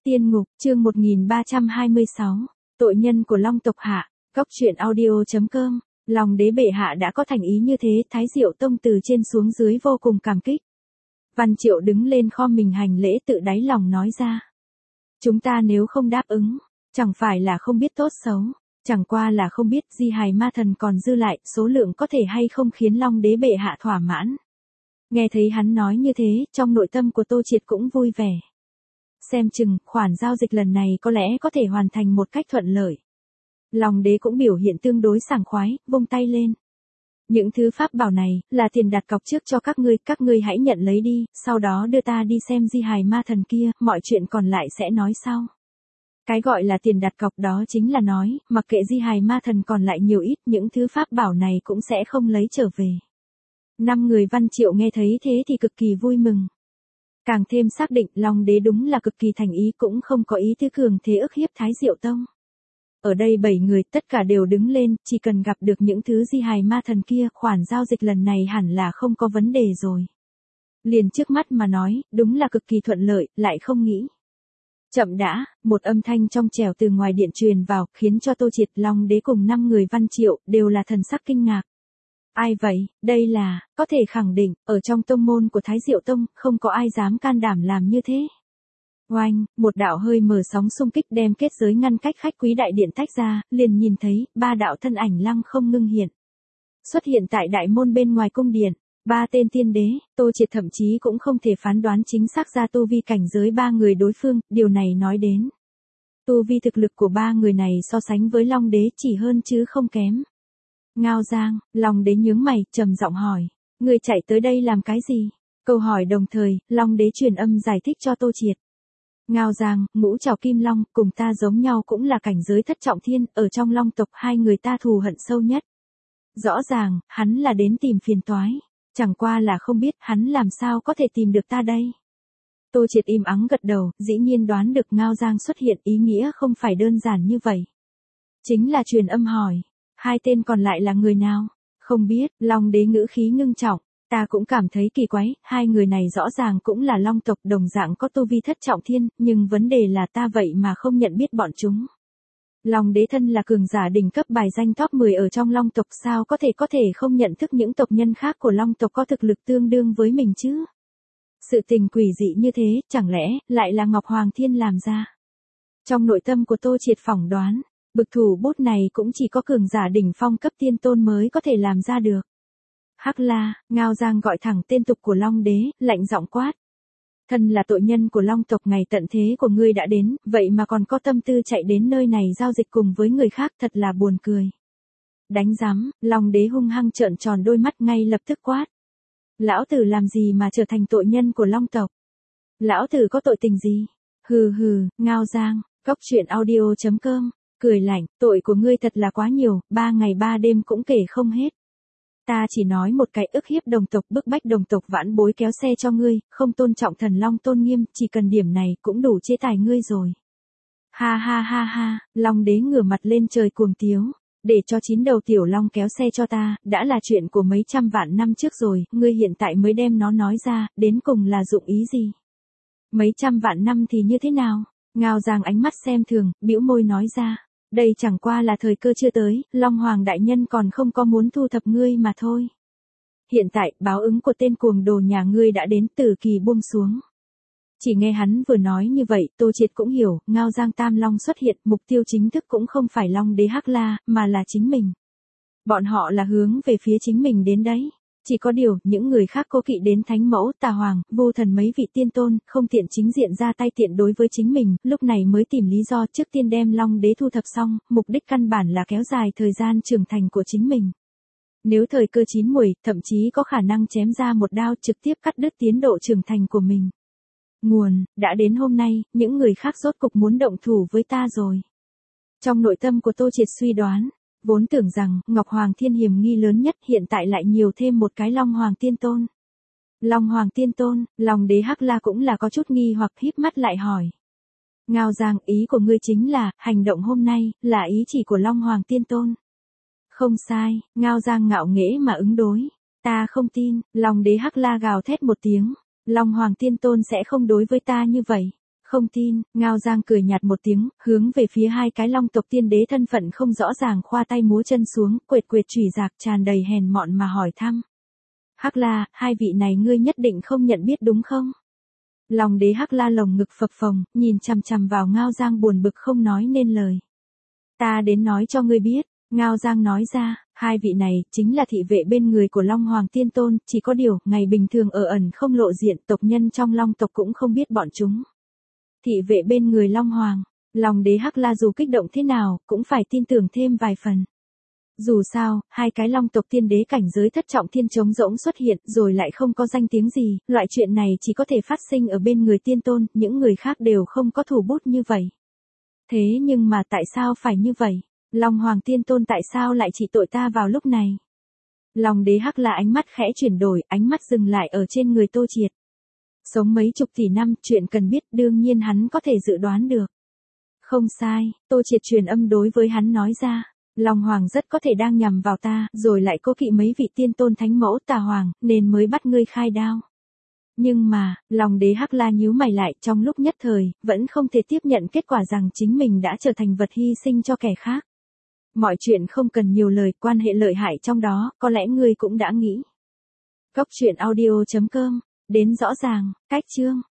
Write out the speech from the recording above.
Tiên ngục, chương 1326, tội nhân của Long tộc hạ, góc truyện audio.com, Long đế bệ hạ đã có thành ý như thế, Thái Diệu Tông từ trên xuống dưới vô cùng cảm kích. Văn Triệu đứng lên khom mình hành lễ tự đáy lòng nói ra. Chúng ta nếu không đáp ứng, chẳng phải là không biết tốt xấu, chẳng qua là không biết di hài ma thần còn dư lại, số lượng có thể hay không khiến Long đế bệ hạ thỏa mãn. Nghe thấy hắn nói như thế, trong nội tâm của Tô Triệt cũng vui vẻ. Xem chừng, khoản giao dịch lần này có lẽ có thể hoàn thành một cách thuận lợi. Long đế cũng biểu hiện tương đối sảng khoái, vung tay lên. Những thứ pháp bảo này, là tiền đặt cọc trước cho các ngươi hãy nhận lấy đi, sau đó đưa ta đi xem di hài ma thần kia, mọi chuyện còn lại sẽ nói sau. Cái gọi là tiền đặt cọc đó chính là nói, mặc kệ di hài ma thần còn lại nhiều ít, những thứ pháp bảo này cũng sẽ không lấy trở về. 5 người Văn Triệu nghe thấy thế thì cực kỳ vui mừng. Càng thêm xác định Long đế đúng là cực kỳ thành ý, cũng không có ý tứ cường thế ức hiếp Thái Diệu Tông. Ở đây 7 người tất cả đều đứng lên, chỉ cần gặp được những thứ di hài ma thần kia, khoản giao dịch lần này hẳn là không có vấn đề rồi. Liền trước mắt mà nói, đúng là cực kỳ thuận lợi, lại không nghĩ. Chậm đã, một âm thanh trong trẻo từ ngoài điện truyền vào, khiến cho Tô Triệt, Long đế cùng 5 người Văn Triệu, đều là thần sắc kinh ngạc. Ai vậy, đây là, có thể khẳng định, ở trong tông môn của Thái Diệu Tông, không có ai dám can đảm làm như thế. Oanh, một đạo hơi mở sóng xung kích đem kết giới ngăn cách khách quý đại điện tách ra, liền nhìn thấy, 3 đạo thân ảnh lăng không ngưng hiện. Xuất hiện tại đại môn bên ngoài cung điện, 3 tên tiên đế, Tô Triệt thậm chí cũng không thể phán đoán chính xác ra tu vi cảnh giới 3 người đối phương, điều này nói đến. Tu vi thực lực của 3 người này so sánh với Long đế chỉ hơn chứ không kém. Ngao Giang, Long đế nhướng mày, trầm giọng hỏi, người chạy tới đây làm cái gì? Câu hỏi đồng thời, Long đế truyền âm giải thích cho Tô Triệt. Ngao Giang, Ngũ Trảo Kim Long, cùng ta giống nhau cũng là cảnh giới thất trọng thiên, ở trong Long tộc hai người ta thù hận sâu nhất. Rõ ràng, hắn là đến tìm phiền toái, chẳng qua là không biết hắn làm sao có thể tìm được ta đây. Tô Triệt im ắng gật đầu, dĩ nhiên đoán được Ngao Giang xuất hiện ý nghĩa không phải đơn giản như vậy. Chính là truyền âm hỏi. 2 tên còn lại là người nào? Không biết, Long đế ngữ khí ngưng trọng, ta cũng cảm thấy kỳ quái, 2 người này rõ ràng cũng là Long tộc đồng dạng có tu vi thất trọng thiên, nhưng vấn đề là ta vậy mà không nhận biết bọn chúng. Long đế thân là cường giả đỉnh cấp bài danh top 10 ở trong Long tộc, sao có thể không nhận thức những tộc nhân khác của Long tộc có thực lực tương đương với mình chứ? Sự tình quỷ dị như thế, chẳng lẽ lại là Ngọc Hoàng Thiên làm ra? Trong nội tâm của Tô Triệt phỏng đoán, bực thủ bút này cũng chỉ có cường giả đỉnh phong cấp tiên tôn mới có thể làm ra được. Hắc La, Ngao Giang gọi thẳng tên tục của Long đế, lạnh giọng quát. Thân là tội nhân của Long tộc, ngày tận thế của ngươi đã đến, vậy mà còn có tâm tư chạy đến nơi này giao dịch cùng với người khác, thật là buồn cười. Đánh rắm, Long đế hung hăng trợn tròn đôi mắt ngay lập tức quát. Lão tử làm gì mà trở thành tội nhân của Long tộc? Lão tử có tội tình gì? Hừ hừ, Ngao Giang, góc truyện audio.com. Cười lạnh, tội của ngươi thật là quá nhiều, 3 ngày 3 đêm cũng kể không hết. Ta chỉ nói một cái, ức hiếp đồng tộc, bức bách đồng tộc vãn bối kéo xe cho ngươi, không tôn trọng thần Long tôn nghiêm, chỉ cần điểm này cũng đủ chế tài ngươi rồi. Ha ha ha ha, Long đế ngửa mặt lên trời cuồng tiếu, để cho 9 đầu tiểu long kéo xe cho ta, đã là chuyện của mấy trăm vạn năm trước rồi, ngươi hiện tại mới đem nó nói ra, đến cùng là dụng ý gì? Mấy trăm vạn năm thì như thế nào? Ngao Giang ánh mắt xem thường, bĩu môi nói ra. Đây chẳng qua là thời cơ chưa tới, Long Hoàng đại nhân còn không có muốn thu thập ngươi mà thôi. Hiện tại, báo ứng của tên cuồng đồ nhà ngươi đã đến, tử kỳ buông xuống. Chỉ nghe hắn vừa nói như vậy, Tô Triệt cũng hiểu, Ngao Giang Tam Long xuất hiện, mục tiêu chính thức cũng không phải Long đế Hắc La, mà là chính mình. Bọn họ là hướng về phía chính mình đến đấy. Chỉ có điều, những người khác cố kỵ đến Thánh Mẫu, Tà Hoàng, Vô Thần mấy vị tiên tôn, không tiện chính diện ra tay tiện đối với chính mình, lúc này mới tìm lý do trước tiên đem Long đế thu thập xong, mục đích căn bản là kéo dài thời gian trưởng thành của chính mình. Nếu thời cơ chín muồi, thậm chí có khả năng chém ra một đao trực tiếp cắt đứt tiến độ trưởng thành của mình. Nguồn, đã đến hôm nay, những người khác rốt cục muốn động thủ với ta rồi. Trong nội tâm của Tô Triệt suy đoán. Vốn tưởng rằng, Ngọc Hoàng Thiên hiểm nghi lớn nhất, hiện tại lại nhiều thêm một cái Long Hoàng Tiên Tôn. Long Hoàng Tiên Tôn, Long đế Hắc La cũng là có chút nghi hoặc híp mắt lại hỏi. Ngao Giang, ý của ngươi chính là, hành động hôm nay, là ý chỉ của Long Hoàng Tiên Tôn. Không sai, Ngao Giang ngạo nghễ mà ứng đối. Ta không tin, Long đế Hắc La gào thét một tiếng. Long Hoàng Tiên Tôn sẽ không đối với ta như vậy. Không tin, Ngao Giang cười nhạt một tiếng, hướng về phía hai cái long tộc tiên đế thân phận không rõ ràng khoa tay múa chân xuống, quệt quệt chùy rạc tràn đầy hèn mọn mà hỏi thăm. Hắc La, hai vị này ngươi nhất định không nhận biết đúng không? Long đế Hắc La lồng ngực phập phồng, nhìn chằm chằm vào Ngao Giang buồn bực không nói nên lời. Ta đến nói cho ngươi biết, Ngao Giang nói ra, hai vị này chính là thị vệ bên người của Long Hoàng Tiên Tôn, chỉ có điều, ngày bình thường ở ẩn không lộ diện, tộc nhân trong Long tộc cũng không biết bọn chúng. Thị vệ bên người Long Hoàng, Long đế Hắc La dù kích động thế nào, cũng phải tin tưởng thêm vài phần. Dù sao, hai cái long tộc tiên đế cảnh giới thất trọng thiên trống rỗng xuất hiện rồi lại không có danh tiếng gì, loại chuyện này chỉ có thể phát sinh ở bên người tiên tôn, những người khác đều không có thủ bút như vậy. Thế nhưng mà tại sao phải như vậy? Long Hoàng Tiên Tôn tại sao lại chỉ tội ta vào lúc này? Long đế Hắc La ánh mắt khẽ chuyển đổi, ánh mắt dừng lại ở trên người Tô Triệt. Sống mấy chục tỷ năm, chuyện cần biết đương nhiên hắn có thể dự đoán được. Không sai, Tô Triệt truyền âm đối với hắn nói ra. Long Hoàng rất có thể đang nhằm vào ta, rồi lại cố kỵ mấy vị tiên tôn thánh mẫu Tà Hoàng, nên mới bắt ngươi khai đao. Nhưng mà, Long đế Hắc La nhíu mày lại trong lúc nhất thời, vẫn không thể tiếp nhận kết quả rằng chính mình đã trở thành vật hy sinh cho kẻ khác. Mọi chuyện không cần nhiều lời, quan hệ lợi hại trong đó, có lẽ ngươi cũng đã nghĩ. Góc truyện audio.com, đến rõ ràng, cách chương.